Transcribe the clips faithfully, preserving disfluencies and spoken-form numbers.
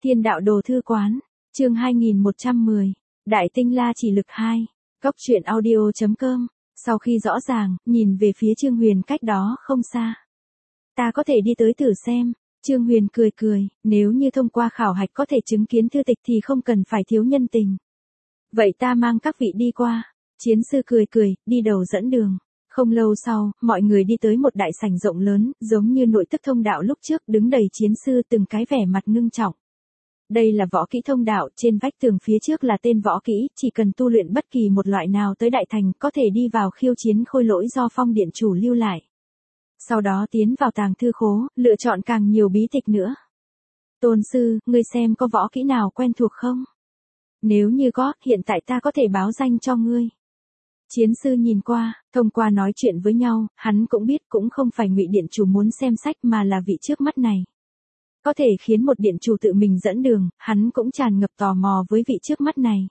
Thiên đạo đồ thư quán, chương hai nghìn một trăm mười, Đại tinh la chỉ lực hai, Cốc truyện audio chấm com, sau khi rõ ràng, nhìn về phía Trương Huyền cách đó không xa. Ta có thể đi tới thử xem, Trương Huyền cười cười, nếu như thông qua khảo hạch có thể chứng kiến thư tịch thì không cần phải thiếu nhân tình. Vậy ta mang các vị đi qua, chiến sư cười cười, đi đầu dẫn đường. Không lâu sau, mọi người đi tới một đại sảnh rộng lớn, giống như nội tức thông đạo lúc trước đứng đầy chiến sư từng cái vẻ mặt ngưng trọng. Đây là võ kỹ thông đạo, trên vách tường phía trước là tên võ kỹ, chỉ cần tu luyện bất kỳ một loại nào tới đại thành có thể đi vào khiêu chiến khôi lỗi do phong điện chủ lưu lại. Sau đó tiến vào tàng thư khố, lựa chọn càng nhiều bí tịch nữa. Tôn sư, ngươi xem có võ kỹ nào quen thuộc không? Nếu như có, hiện tại ta có thể báo danh cho ngươi. Chiến sư nhìn qua, thông qua nói chuyện với nhau, hắn cũng biết cũng không phải Ngụy điện chủ muốn xem sách mà là vị trước mắt này. Có thể khiến một điện chủ tự mình dẫn đường, hắn cũng tràn ngập tò mò với vị trước mắt này.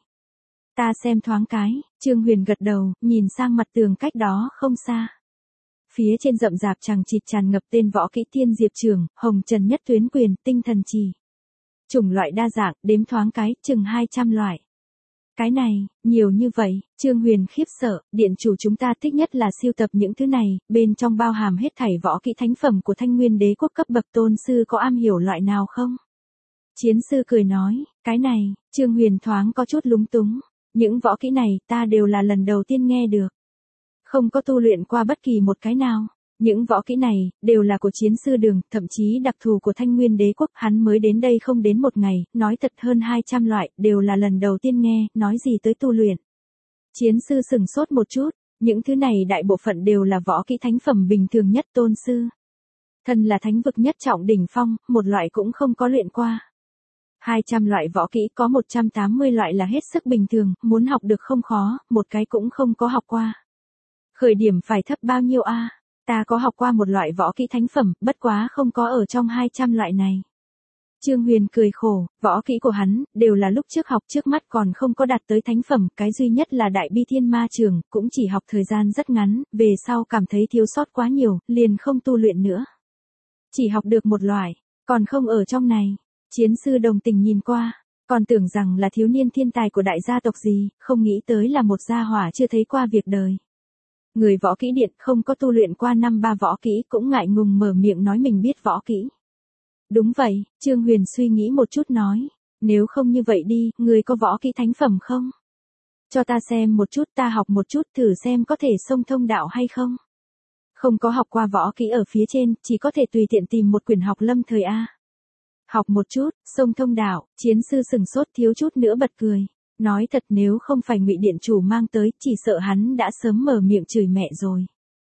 Ta xem thoáng cái, Trương Huyền gật đầu, nhìn sang mặt tường cách đó không xa. Phía trên rậm rạp chằng chịt tràn ngập tên võ kỹ Tiên Diệp Trường, Hồng Trần Nhất Tuyến Quyền, Tinh Thần Trì. Chủng loại đa dạng, đếm thoáng cái, chừng hai trăm loại. Cái này, nhiều như vậy, Trương Huyền khiếp sợ, điện chủ chúng ta thích nhất là siêu tập những thứ này, bên trong bao hàm hết thảy võ kỹ thánh phẩm của Thanh Nguyên Đế quốc cấp bậc, tôn sư có am hiểu loại nào không? Chiến sư cười nói, cái này, Trương Huyền thoáng có chút lúng túng, những võ kỹ này ta đều là lần đầu tiên nghe được. Không có tu luyện qua bất kỳ một cái nào. Những võ kỹ này, đều là của chiến sư đường, thậm chí đặc thù của Thanh Nguyên Đế quốc, hắn mới đến đây không đến một ngày, nói thật hơn hai trăm loại, đều là lần đầu tiên nghe, nói gì tới tu luyện. Chiến sư sừng sốt một chút, những thứ này đại bộ phận đều là võ kỹ thánh phẩm bình thường nhất, tôn sư. Thân là thánh vực nhất trọng đỉnh phong, một loại cũng không có luyện qua. hai trăm loại võ kỹ có một trăm tám mươi loại là hết sức bình thường, muốn học được không khó, một cái cũng không có học qua. Khởi điểm phải thấp bao nhiêu a? Ta có học qua một loại võ kỹ thánh phẩm, bất quá không có ở trong hai trăm loại này. Trương Huyền cười khổ, võ kỹ của hắn, đều là lúc trước học, trước mắt còn không có đạt tới thánh phẩm, cái duy nhất là Đại Bi Thiên Ma Trường, cũng chỉ học thời gian rất ngắn, về sau cảm thấy thiếu sót quá nhiều, liền không tu luyện nữa. Chỉ học được một loại, còn không ở trong này. Chiến sư đồng tình nhìn qua, còn tưởng rằng là thiếu niên thiên tài của đại gia tộc gì, không nghĩ tới là một gia hỏa chưa thấy qua việc đời. Người võ kỹ điện không có tu luyện qua năm ba võ kỹ cũng ngại ngùng mở miệng nói mình biết võ kỹ. Đúng vậy, Trương Huyền suy nghĩ một chút nói, nếu không như vậy đi, người có võ kỹ thánh phẩm không? Cho ta xem một chút, ta học một chút thử xem có thể xông thông đạo hay không. Không có học qua võ kỹ ở phía trên, chỉ có thể tùy tiện tìm một quyển học lâm thời A. Học một chút, xông thông đạo, chiến sư sừng sốt thiếu chút nữa bật cười. Nói thật nếu không phải Ngụy điện chủ mang tới, chỉ sợ hắn đã sớm mở miệng chửi mẹ rồi.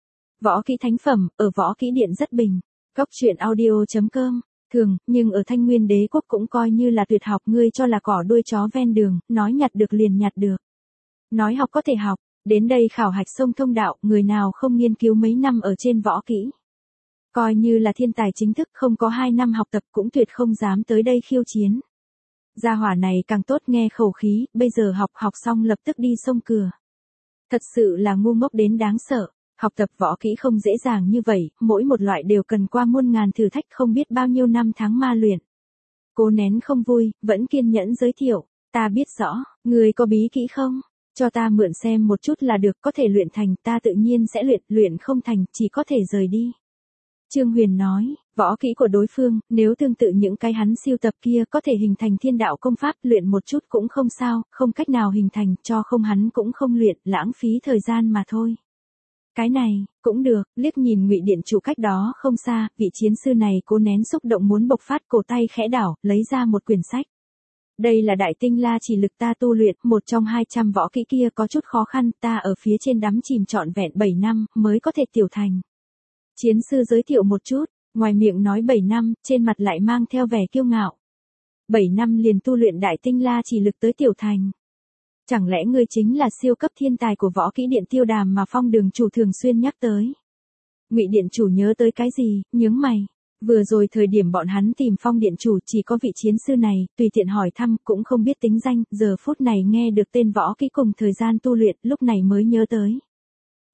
Võ kỹ thánh phẩm, ở võ kỹ điện rất bình. Cốc truyện audio chấm com, thường, nhưng ở Thanh Nguyên Đế quốc cũng coi như là tuyệt học, ngươi cho là cỏ đuôi chó ven đường, nói nhặt được liền nhặt được. Nói học có thể học, đến đây khảo hạch sông thông đạo, người nào không nghiên cứu mấy năm ở trên võ kỹ. Coi như là thiên tài chính thức, không có hai năm học tập cũng tuyệt không dám tới đây khiêu chiến. Gia hỏa này càng tốt, nghe khẩu khí, bây giờ học học xong lập tức đi xông cửa. Thật sự là ngu ngốc đến đáng sợ, học tập võ kỹ không dễ dàng như vậy, mỗi một loại đều cần qua muôn ngàn thử thách, không biết bao nhiêu năm tháng ma luyện. Cố nén không vui, vẫn kiên nhẫn giới thiệu, ta biết rõ, người có bí kỹ không? Cho ta mượn xem một chút là được, có thể luyện thành, ta tự nhiên sẽ luyện, luyện không thành, chỉ có thể rời đi. Trương Huyền nói, võ kỹ của đối phương, nếu tương tự những cái hắn siêu tập kia có thể hình thành thiên đạo công pháp, luyện một chút cũng không sao, không cách nào hình thành, cho không hắn cũng không luyện, lãng phí thời gian mà thôi. Cái này, cũng được, liếc nhìn Ngụy điện chủ cách đó không xa, vị chiến sư này cố nén xúc động muốn bộc phát, cổ tay khẽ đảo, lấy ra một quyển sách. Đây là Đại tinh la chỉ lực ta tu luyện, một trong hai trăm võ kỹ kia có chút khó khăn, ta ở phía trên đắm chìm trọn vẹn bảy năm, mới có thể tiểu thành. Chiến sư giới thiệu một chút, ngoài miệng nói bảy năm, trên mặt lại mang theo vẻ kiêu ngạo. bảy năm liền tu luyện Đại tinh la chỉ lực tới tiểu thành. Chẳng lẽ ngươi chính là siêu cấp thiên tài của võ kỹ điện Tiêu Đàm mà Phong đường chủ thường xuyên nhắc tới? Ngụy điện chủ nhớ tới cái gì, nhướng mày. Vừa rồi thời điểm bọn hắn tìm Phong điện chủ chỉ có vị chiến sư này, tùy tiện hỏi thăm, cũng không biết tính danh, giờ phút này nghe được tên võ kỹ cùng thời gian tu luyện, lúc này mới nhớ tới.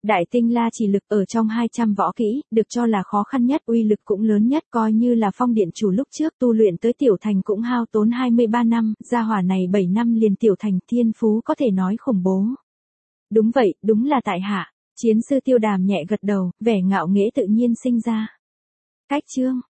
Đại tinh la chỉ lực ở trong hai trăm võ kỹ, được cho là khó khăn nhất, uy lực cũng lớn nhất, coi như là Phong điện chủ lúc trước tu luyện tới tiểu thành cũng hao tốn hai mươi ba năm, gia hỏa này bảy năm liền tiểu thành, thiên phú có thể nói khủng bố. Đúng vậy, đúng là tại hạ. Chiến sư Tiêu Đàm nhẹ gật đầu, vẻ ngạo nghễ tự nhiên sinh ra. Cách chương